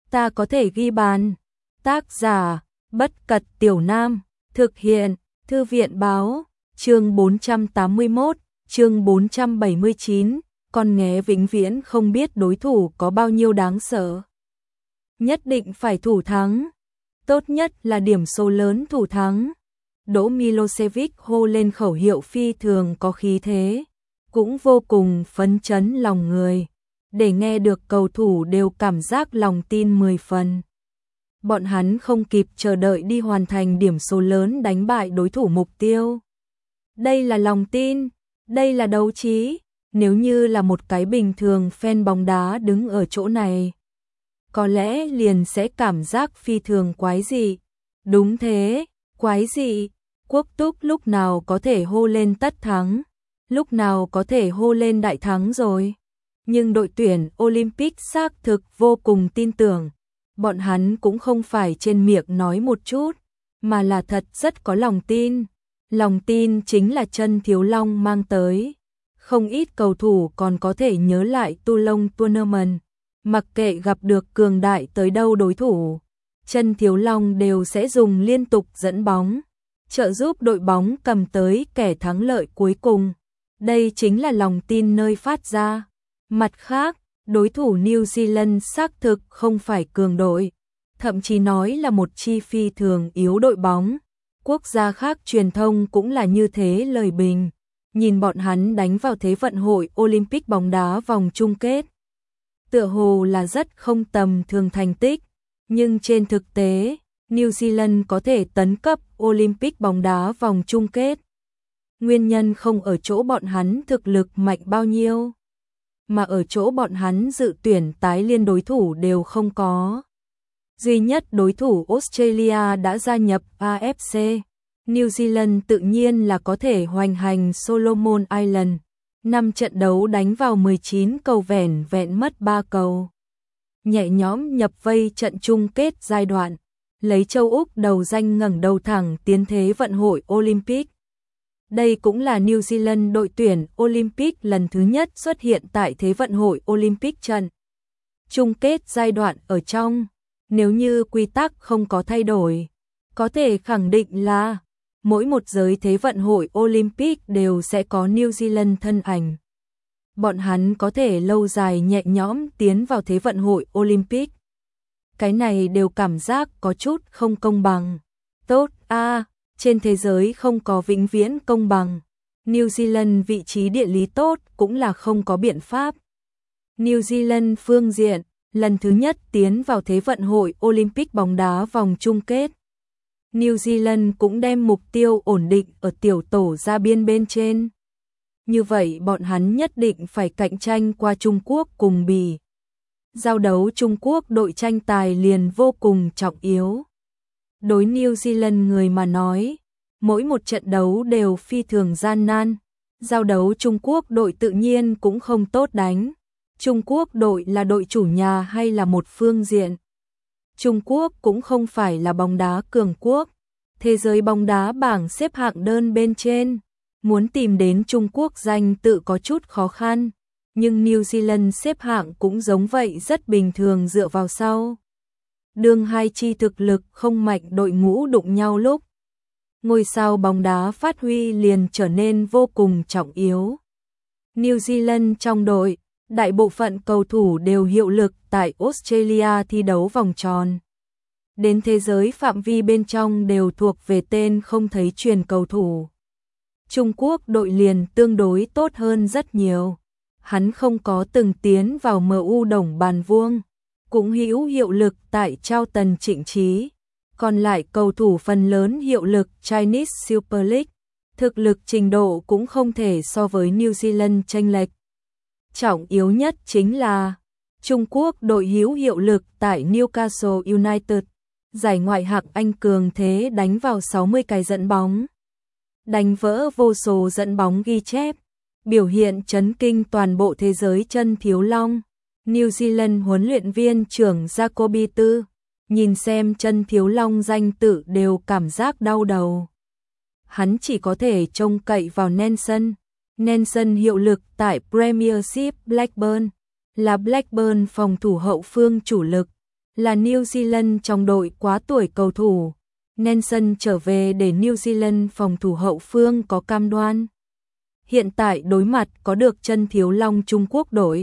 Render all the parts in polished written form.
ta có thể ghi bàn. Tác giả, Bất Cật Tiểu Nam, thực hiện, Thư viện Báo, chương 481, chương 479, con nghé vĩnh viễn không biết đối thủ có bao nhiêu đáng sợ. Nhất định phải thủ thắng, tốt nhất là điểm số lớn thủ thắng. Đỗ Milosevic hô lên khẩu hiệu phi thường có khí thế, cũng vô cùng phấn chấn lòng người, để nghe được cầu thủ đều cảm giác lòng tin 10 phần. Bọn hắn không kịp chờ đợi đi hoàn thành điểm số lớn đánh bại đối thủ mục tiêu. Đây là lòng tin, đây là đấu trí, nếu như là một cái bình thường fan bóng đá đứng ở chỗ này, có lẽ liền sẽ cảm giác phi thường quái dị. Đúng thế, quái dị, Quốc Túc lúc nào có thể hô lên tất thắng, lúc nào có thể hô lên đại thắng rồi. Nhưng đội tuyển Olympic xác thực vô cùng tin tưởng, bọn hắn cũng không phải trên miệng nói một chút, mà là thật rất có lòng tin. Lòng tin chính là Chân Thiếu Long mang tới. Không ít cầu thủ còn có thể nhớ lại Toulon Tournament, mặc kệ gặp được cường đại tới đâu đối thủ, Chân Thiếu Long đều sẽ dùng liên tục dẫn bóng, trợ giúp đội bóng cầm tới kẻ thắng lợi cuối cùng. Đây chính là lòng tin nơi phát ra. Mặt khác, đối thủ New Zealand xác thực không phải cường đội, thậm chí nói là một chi phi thường yếu đội bóng. Quốc gia khác truyền thông cũng là như thế lời bình, nhìn bọn hắn đánh vào Thế vận hội Olympic bóng đá vòng chung kết. Tựa hồ là rất không tầm thường thành tích, nhưng trên thực tế, New Zealand có thể tấn cấp Olympic bóng đá vòng chung kết. Nguyên nhân không ở chỗ bọn hắn thực lực mạnh bao nhiêu, mà ở chỗ bọn hắn dự tuyển tái liên đối thủ đều không có. Duy nhất đối thủ Australia đã gia nhập AFC, New Zealand tự nhiên là có thể hoành hành Solomon Island. 5 trận đấu đánh vào 19 cầu vẻn vẹn mất 3 cầu. Nhẹ nhõm nhập vây trận chung kết giai đoạn, lấy châu Úc đầu danh ngẩng đầu thẳng tiến Thế vận hội Olympic. Đây cũng là New Zealand đội tuyển Olympic lần thứ nhất xuất hiện tại Thế vận hội Olympic trận chung kết giai đoạn ở trong. Nếu như quy tắc không có thay đổi, có thể khẳng định là mỗi một giới Thế vận hội Olympic đều sẽ có New Zealand thân ảnh. Bọn hắn có thể lâu dài nhẹ nhõm tiến vào Thế vận hội Olympic. Cái này đều cảm giác có chút không công bằng. Tốt trên thế giới không có vĩnh viễn công bằng. New Zealand vị trí địa lý tốt cũng là không có biện pháp. New Zealand phương diện, lần thứ nhất tiến vào Thế vận hội Olympic bóng đá vòng chung kết. New Zealand cũng đem mục tiêu ổn định ở tiểu tổ ra biên bên trên. Như vậy bọn hắn nhất định phải cạnh tranh qua Trung Quốc cùng Bỉ. Giao đấu Trung Quốc đội tranh tài liền vô cùng trọng yếu. Đối New Zealand người mà nói, mỗi một trận đấu đều phi thường gian nan. Giao đấu Trung Quốc đội tự nhiên cũng không tốt đánh. Trung Quốc đội là đội chủ nhà hay là một phương diện. Trung Quốc cũng không phải là bóng đá cường quốc. Thế giới bóng đá bảng xếp hạng đơn bên trên, muốn tìm đến Trung Quốc danh tự có chút khó khăn, nhưng New Zealand xếp hạng cũng giống vậy rất bình thường dựa vào sau. Đương hai chi thực lực không mạnh đội ngũ đụng nhau lúc, ngôi sao bóng đá phát huy liền trở nên vô cùng trọng yếu. New Zealand trong đội, đại bộ phận cầu thủ đều hiệu lực tại Australia thi đấu vòng tròn. Đến thế giới phạm vi bên trong đều thuộc về tên không thấy truyền cầu thủ. Trung Quốc đội liền tương đối tốt hơn rất nhiều. Hắn không có từng tiến vào MU Đồng Bàn Vuông, cũng hữu hiệu lực tại Trao Tần Trịnh Trí. Còn lại cầu thủ phần lớn hiệu lực Chinese Super League, thực lực trình độ cũng không thể so với New Zealand chênh lệch. Trọng yếu nhất chính là Trung Quốc đội hữu hiệu lực tại Newcastle United, giải ngoại hạng Anh cường thế đánh vào 60 cái dẫn bóng, đánh vỡ vô số dẫn bóng ghi chép, biểu hiện chấn kinh toàn bộ thế giới. Chân Thiếu Long, New Zealand huấn luyện viên trưởng Jacoby Tư, nhìn xem Chân Thiếu Long danh tự đều cảm giác đau đầu. Hắn chỉ có thể trông cậy vào Nelson. Nelson hiệu lực tại Premiership Blackburn, là Blackburn phòng thủ hậu phương chủ lực, là New Zealand trong đội quá tuổi cầu thủ. Nelson trở về để New Zealand phòng thủ hậu phương có cam đoan. Hiện tại đối mặt có được chân thiếu long Trung Quốc đội.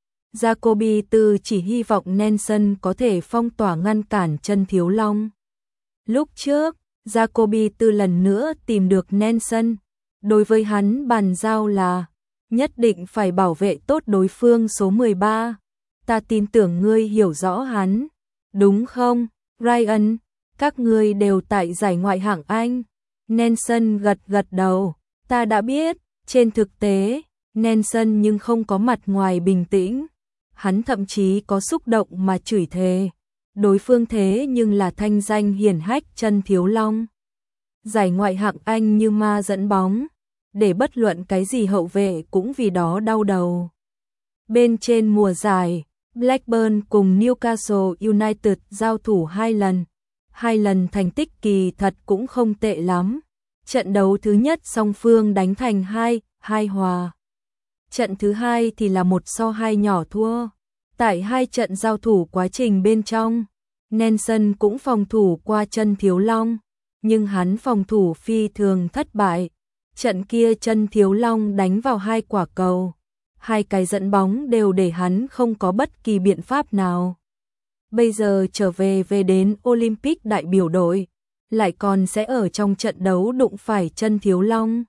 Jacoby Tư chỉ hy vọng Nelson có thể phong tỏa ngăn cản chân thiếu long. Lúc trước, Jacoby Tư lần nữa tìm được Nelson. Đối với hắn bàn giao là nhất định phải bảo vệ tốt đối phương số 13. Ta tin tưởng ngươi hiểu rõ hắn. Đúng không, Ryan? Các ngươi đều tại giải ngoại hạng Anh. Nelson gật đầu. Ta đã biết. Trên thực tế, Nelson nhưng không có mặt ngoài bình tĩnh. Hắn thậm chí có xúc động mà chửi thề. Đối phương thế nhưng là thanh danh hiển hách chân thiếu long. Giải ngoại hạng Anh như ma dẫn bóng. Để bất luận cái gì hậu vệ cũng vì đó đau đầu. Bên trên mùa giải, Blackburn cùng Newcastle United giao thủ 2 lần. 2 lần thành tích kỳ thật cũng không tệ lắm. Trận đấu thứ nhất song phương đánh thành 2-2 hòa. Trận thứ hai thì là 1-2 nhỏ thua. Tại 2 trận giao thủ quá trình bên trong, Nelson cũng phòng thủ qua chân thiếu long, nhưng hắn phòng thủ phi thường thất bại. Trận kia chân thiếu long đánh vào 2 quả cầu. 2 cái dẫn bóng đều để hắn không có bất kỳ biện pháp nào. Bây giờ trở về đến Olympic đại biểu đội, lại còn sẽ ở trong trận đấu đụng phải chân thiếu long.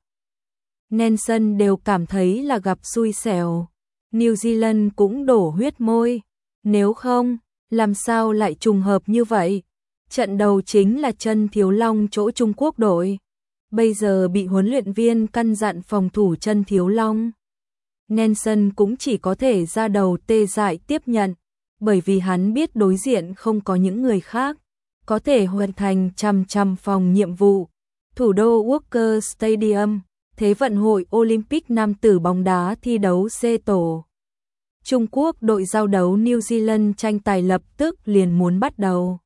Nelson đều cảm thấy là gặp xui xẻo. New Zealand cũng đổ huyết môi. Nếu không, làm sao lại trùng hợp như vậy? Trận đầu chính là chân thiếu long chỗ Trung Quốc đội. Bây giờ bị huấn luyện viên căn dặn phòng thủ chân thiếu long. Nelson cũng chỉ có thể ra đầu tê dại tiếp nhận, bởi vì hắn biết đối diện không có những người khác có thể hoàn thành trăm phòng nhiệm vụ. Thủ đô Walker Stadium, Thế vận hội Olympic nam tử bóng đá thi đấu C tổ. Trung Quốc đội giao đấu New Zealand tranh tài lập tức liền muốn bắt đầu.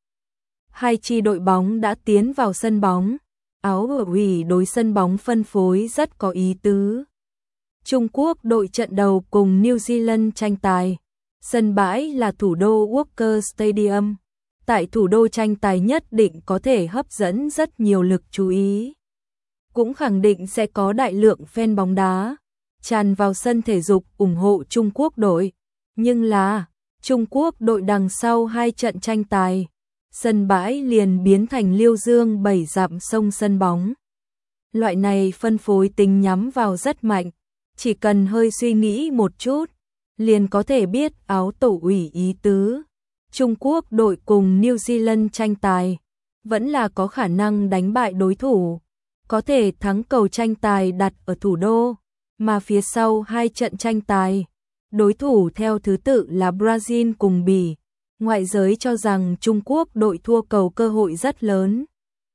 2 chi đội bóng đã tiến vào sân bóng. Áo ủy đối sân bóng phân phối rất có ý tứ. Trung Quốc đội trận đầu cùng New Zealand tranh tài. Sân bãi là thủ đô Walker Stadium. Tại thủ đô tranh tài nhất định có thể hấp dẫn rất nhiều lực chú ý. Cũng khẳng định sẽ có đại lượng fan bóng đá tràn vào sân thể dục ủng hộ Trung Quốc đội. Nhưng là, Trung Quốc đội đằng sau 2 trận tranh tài, sân bãi liền biến thành Liêu Dương 7 dặm sông sân bóng. Loại này phân phối tính nhắm vào rất mạnh, chỉ cần hơi suy nghĩ một chút, liền có thể biết áo tổ ủy ý tứ. Trung Quốc đội cùng New Zealand tranh tài, vẫn là có khả năng đánh bại đối thủ, có thể thắng cầu tranh tài đặt ở thủ đô, mà phía sau 2 trận tranh tài, đối thủ theo thứ tự là Brazil cùng Bỉ. Ngoại giới cho rằng Trung Quốc đội thua cầu cơ hội rất lớn.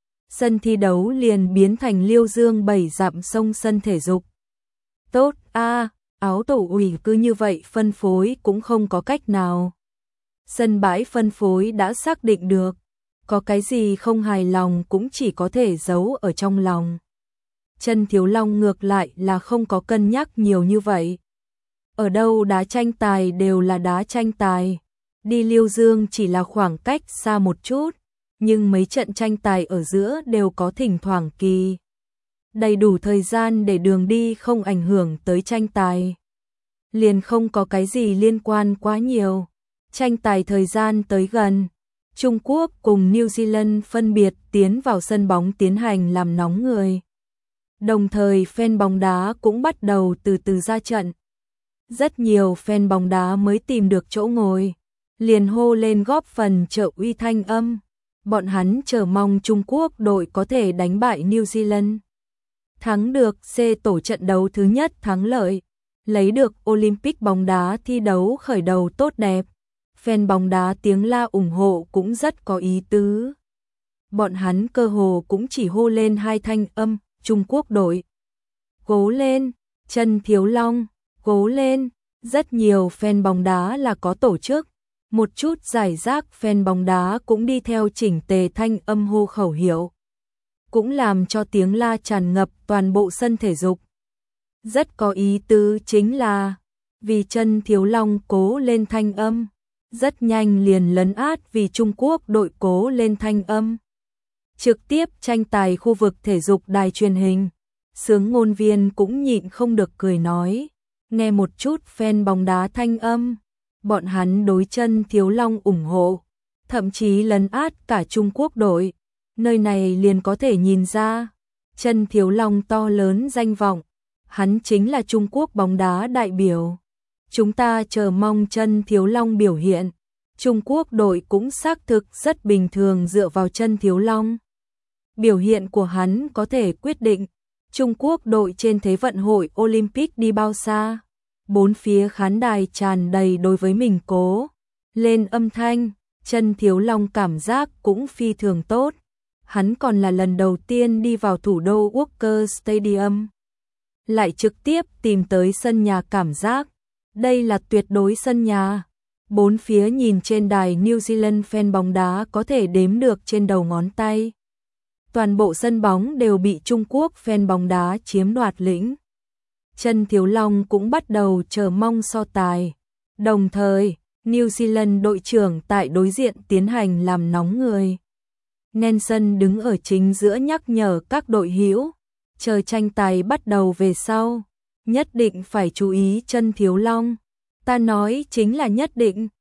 Sân thi đấu liền biến thành Liêu Dương 7 dặm sông sân thể dục. Tốt áo tổ ủy cứ như vậy phân phối cũng không có cách nào. Sân bãi phân phối đã xác định được, có cái gì không hài lòng cũng chỉ có thể giấu ở trong lòng. Chân thiếu long ngược lại là không có cân nhắc nhiều như vậy. Ở đâu đá tranh tài đều là đá tranh tài. Đi Liêu Dương chỉ là khoảng cách xa một chút, nhưng mấy trận tranh tài ở giữa đều có thỉnh thoảng kỳ. Đầy đủ thời gian để đường đi không ảnh hưởng tới tranh tài. Liền không có cái gì liên quan quá nhiều. Tranh tài thời gian tới gần, Trung Quốc cùng New Zealand phân biệt tiến vào sân bóng tiến hành làm nóng người. Đồng thời fan bóng đá cũng bắt đầu từ từ ra trận. Rất nhiều fan bóng đá mới tìm được chỗ ngồi, liền hô lên góp phần trợ uy thanh âm. Bọn hắn chờ mong Trung Quốc đội có thể đánh bại New Zealand. Thắng được C tổ trận đấu thứ nhất thắng lợi, lấy được Olympic bóng đá thi đấu khởi đầu tốt đẹp. Fan bóng đá tiếng la ủng hộ cũng rất có ý tứ. Bọn hắn cơ hồ cũng chỉ hô lên 2 thanh âm, Trung Quốc đội. Cố lên, chân thiếu long, cố lên. Rất nhiều fan bóng đá là có tổ chức. Một chút giải rác fan bóng đá cũng đi theo chỉnh tề thanh âm hô khẩu hiệu. Cũng làm cho tiếng la tràn ngập toàn bộ sân thể dục. Rất có ý tứ chính là vì chân thiếu long cố lên thanh âm. rất nhanh liền lấn át vì Trung Quốc đội cố lên thanh âm. Trực tiếp tranh tài khu vực thể dục đài truyền hình, sướng ngôn viên cũng nhịn không được cười nói, nghe một chút fan bóng đá thanh âm, bọn hắn đối chân Thiếu Long ủng hộ, thậm chí lấn át cả Trung Quốc đội, nơi này liền có thể nhìn ra, chân Thiếu Long to lớn danh vọng, hắn chính là Trung Quốc bóng đá đại biểu. Chúng ta chờ mong chân Thiếu Long biểu hiện, Trung Quốc đội cũng xác thực rất bình thường dựa vào chân Thiếu Long. Biểu hiện của hắn có thể quyết định Trung Quốc đội trên thế vận hội Olympic đi bao xa. Bốn phía khán đài tràn đầy đối với mình cố lên âm thanh, chân Thiếu Long cảm giác cũng phi thường tốt. Hắn còn là lần đầu tiên đi vào thủ đô Walker Stadium, lại trực tiếp tìm tới sân nhà cảm giác. Đây là tuyệt đối sân nhà. Bốn phía nhìn trên đài New Zealand fan bóng đá có thể đếm được trên đầu ngón tay. Toàn bộ sân bóng đều bị Trung Quốc fan bóng đá chiếm đoạt lĩnh. Chân Thiếu Long cũng bắt đầu chờ mong so tài. Đồng thời, New Zealand đội trưởng tại đối diện tiến hành làm nóng người. Nelson đứng ở chính giữa nhắc nhở các đội hữu, chờ tranh tài bắt đầu về sau, nhất định phải chú ý chân Thiếu Long. Ta nói chính là nhất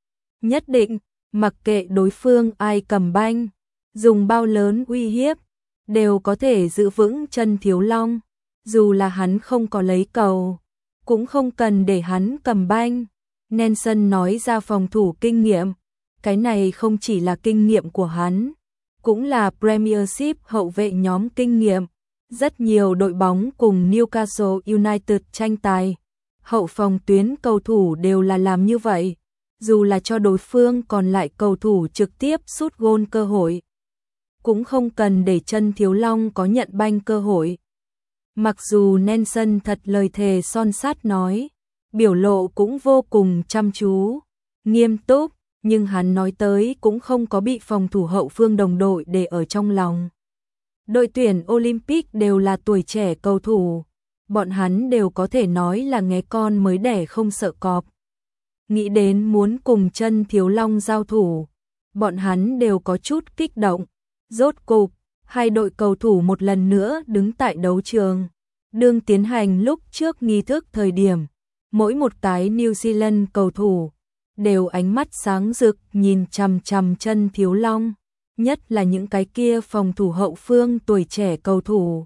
định, mặc kệ đối phương ai cầm banh, dùng bao lớn uy hiếp, đều có thể giữ vững chân Thiếu Long, dù là hắn không có lấy cầu, cũng không cần để hắn cầm banh. Nelson nói ra phòng thủ kinh nghiệm, cái này không chỉ là kinh nghiệm của hắn, cũng là Premiership hậu vệ nhóm kinh nghiệm. Rất nhiều đội bóng cùng Newcastle United tranh tài, hậu phòng tuyến cầu thủ đều là làm như vậy, dù là cho đối phương còn lại cầu thủ trực tiếp sút gôn cơ hội, cũng không cần để chân Thiếu Long có nhận banh cơ hội. Mặc dù Nelson thật lời thề son sắt nói, biểu lộ cũng vô cùng chăm chú, nghiêm túc, nhưng hắn nói tới cũng không có bị phòng thủ hậu phương đồng đội để ở trong lòng. Đội tuyển Olympic đều là tuổi trẻ cầu thủ, bọn hắn đều có thể nói là nghé con mới đẻ không sợ cọp. Nghĩ đến muốn cùng chân Thiếu Long giao thủ, bọn hắn đều có chút kích động. Rốt cục, hai đội cầu thủ một lần nữa đứng tại đấu trường. Đương tiến hành lúc trước nghi thức thời điểm, mỗi một cái New Zealand cầu thủ đều ánh mắt sáng rực nhìn chằm chằm chân Thiếu Long, nhất là những cái kia phòng thủ hậu phương tuổi trẻ cầu thủ.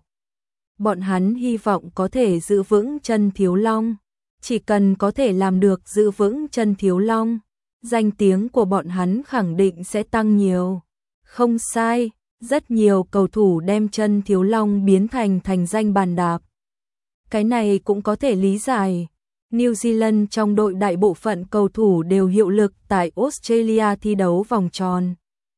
Bọn hắn hy vọng có thể giữ vững chân Thiếu Long, chỉ cần có thể làm được giữ vững chân Thiếu Long, danh tiếng của bọn hắn khẳng định sẽ tăng nhiều. Không sai, rất nhiều cầu thủ đem chân Thiếu Long biến thành danh bàn đạp. Cái này cũng có thể lý giải. New Zealand trong đội đại bộ phận cầu thủ đều hiệu lực tại Australia thi đấu vòng tròn.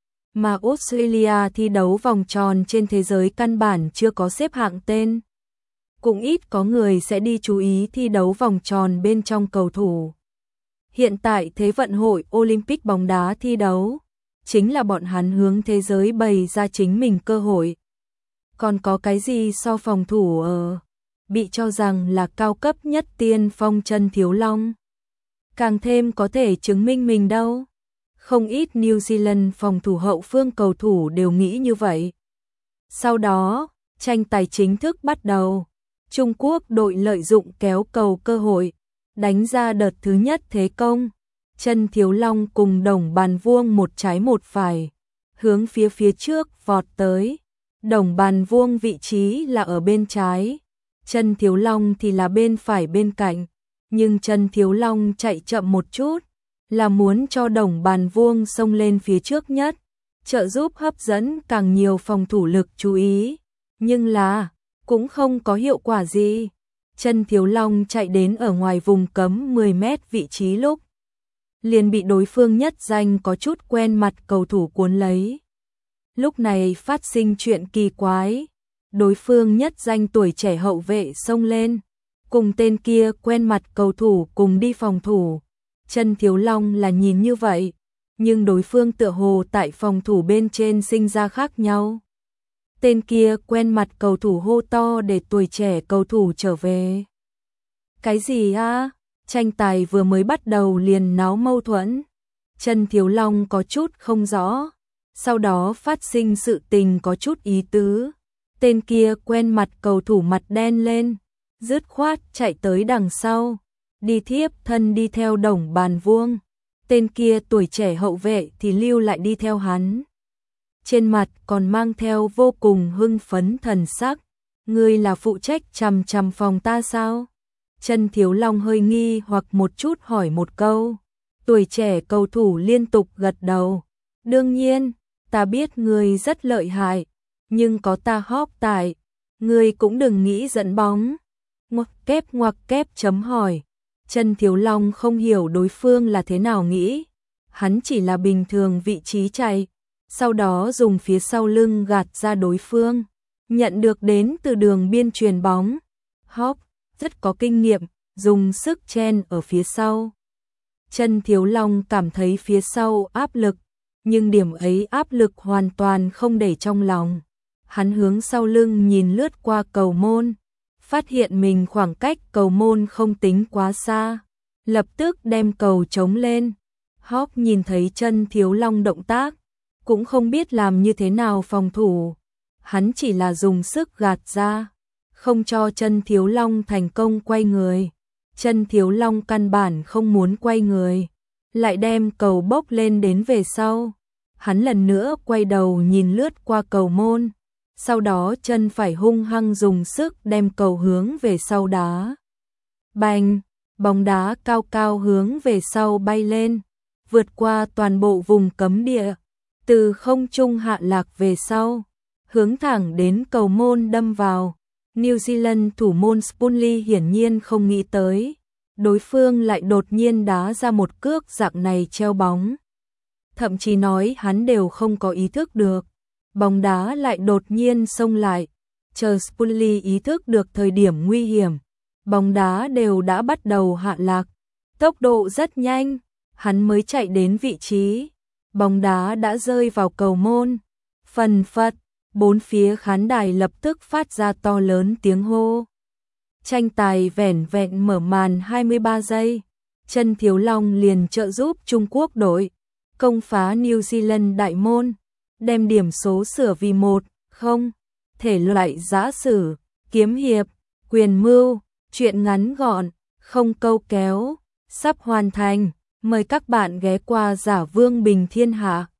Mà Australia thi đấu vòng tròn trên thế giới căn bản chưa có xếp hạng tên. Cũng ít có người sẽ đi chú ý thi đấu vòng tròn bên trong cầu thủ. Hiện tại Thế vận hội Olympic bóng đá thi đấu, chính là bọn hắn hướng thế giới bày ra chính mình cơ hội. Còn có cái gì so phòng thủ bị cho rằng là cao cấp nhất tiên phong chân Thiếu Long, càng thêm có thể chứng minh mình đâu. Không ít New Zealand phòng thủ hậu phương cầu thủ đều nghĩ như vậy. Sau đó, tranh tài chính thức bắt đầu. Trung Quốc đội lợi dụng kéo cầu cơ hội, đánh ra đợt thứ nhất thế công. Chân Thiếu Long cùng Đồng Bàn Vuông một trái một phải, hướng phía trước vọt tới. Đồng Bàn Vuông vị trí là ở bên trái, chân Thiếu Long thì là bên phải bên cạnh, nhưng chân Thiếu Long chạy chậm một chút, là muốn cho Đồng Bàn Vuông xông lên phía trước nhất, trợ giúp hấp dẫn càng nhiều phòng thủ lực chú ý, nhưng là cũng không có hiệu quả gì. Chân Thiếu Long chạy đến ở ngoài vùng cấm 10 mét vị trí lúc liền bị đối phương nhất danh có chút quen mặt cầu thủ cuốn lấy. Lúc này phát sinh chuyện kỳ quái, đối phương nhất danh tuổi trẻ hậu vệ xông lên, cùng tên kia quen mặt cầu thủ cùng đi phòng thủ. Chân Thiếu Long là nhìn như vậy, nhưng đối phương tựa hồ tại phòng thủ bên trên sinh ra khác nhau. Tên kia quen mặt cầu thủ hô to để tuổi trẻ cầu thủ trở về. Cái gì á? Tranh tài vừa mới bắt đầu liền náo mâu thuẫn. Trần Thiếu Long có chút không rõ, sau đó phát sinh sự tình có chút ý tứ. Tên kia quen mặt cầu thủ mặt đen lên, dứt khoát chạy tới đằng sau, đi thiếp thân đi theo Đồng Bàn Vuông. Tên kia tuổi trẻ hậu vệ thì lưu lại đi theo hắn. Trên mặt còn mang theo vô cùng hưng phấn thần sắc. Ngươi là phụ trách chằm chằm phòng ta sao? Trần Thiếu Long hơi nghi hoặc một chút hỏi một câu. Tuổi trẻ cầu thủ liên tục gật đầu. Đương nhiên, ta biết ngươi rất lợi hại, nhưng có ta hóp tại, ngươi cũng đừng nghĩ dẫn bóng. Ngoặc kép chấm hỏi. Trần Thiếu Long không hiểu đối phương là thế nào nghĩ. Hắn chỉ là bình thường vị trí chạy, sau đó dùng phía sau lưng gạt ra đối phương. Nhận được đến từ đường biên truyền bóng. Hop, rất có kinh nghiệm, dùng sức chen ở phía sau. Trần Thiếu Long cảm thấy phía sau áp lực, nhưng điểm ấy áp lực hoàn toàn không để trong lòng. Hắn hướng sau lưng nhìn lướt qua cầu môn, phát hiện mình khoảng cách cầu môn không tính quá xa, lập tức đem cầu trống lên. Hop nhìn thấy Trần Thiếu Long động tác, cũng không biết làm như thế nào phòng thủ. Hắn chỉ là dùng sức gạt ra, không cho Trần Thiếu Long thành công quay người. Trần Thiếu Long căn bản không muốn quay người, lại đem cầu bốc lên đến về sau. Hắn lần nữa quay đầu nhìn lướt qua cầu môn, sau đó chân phải hung hăng dùng sức đem cầu hướng về sau đá. Bành, bóng đá cao cao hướng về sau bay lên, vượt qua toàn bộ vùng cấm địa, từ không trung hạ lạc về sau, hướng thẳng đến cầu môn đâm vào. New Zealand thủ môn Spunley hiển nhiên không nghĩ tới, đối phương lại đột nhiên đá ra một cước dạng này treo bóng. Thậm chí nói hắn đều không có ý thức được, bóng đá lại đột nhiên xông lại, chờ Spunley ý thức được thời điểm nguy hiểm, bóng đá đều đã bắt đầu hạ lạc, tốc độ rất nhanh, hắn mới chạy đến vị trí, bóng đá đã rơi vào cầu môn. Phần phật, bốn phía khán đài lập tức phát ra to lớn tiếng hô. Tranh tài vẻn vẹn mở màn 23 giây, Trần Thiếu Long liền trợ giúp Trung Quốc đội công phá New Zealand đại môn, đem điểm số sửa vì 1-0. Thể loại giã sử, kiếm hiệp, quyền mưu, truyện ngắn gọn, không câu kéo, sắp hoàn thành. Mời các bạn ghé qua Giả Vương Bình Thiên Hạ.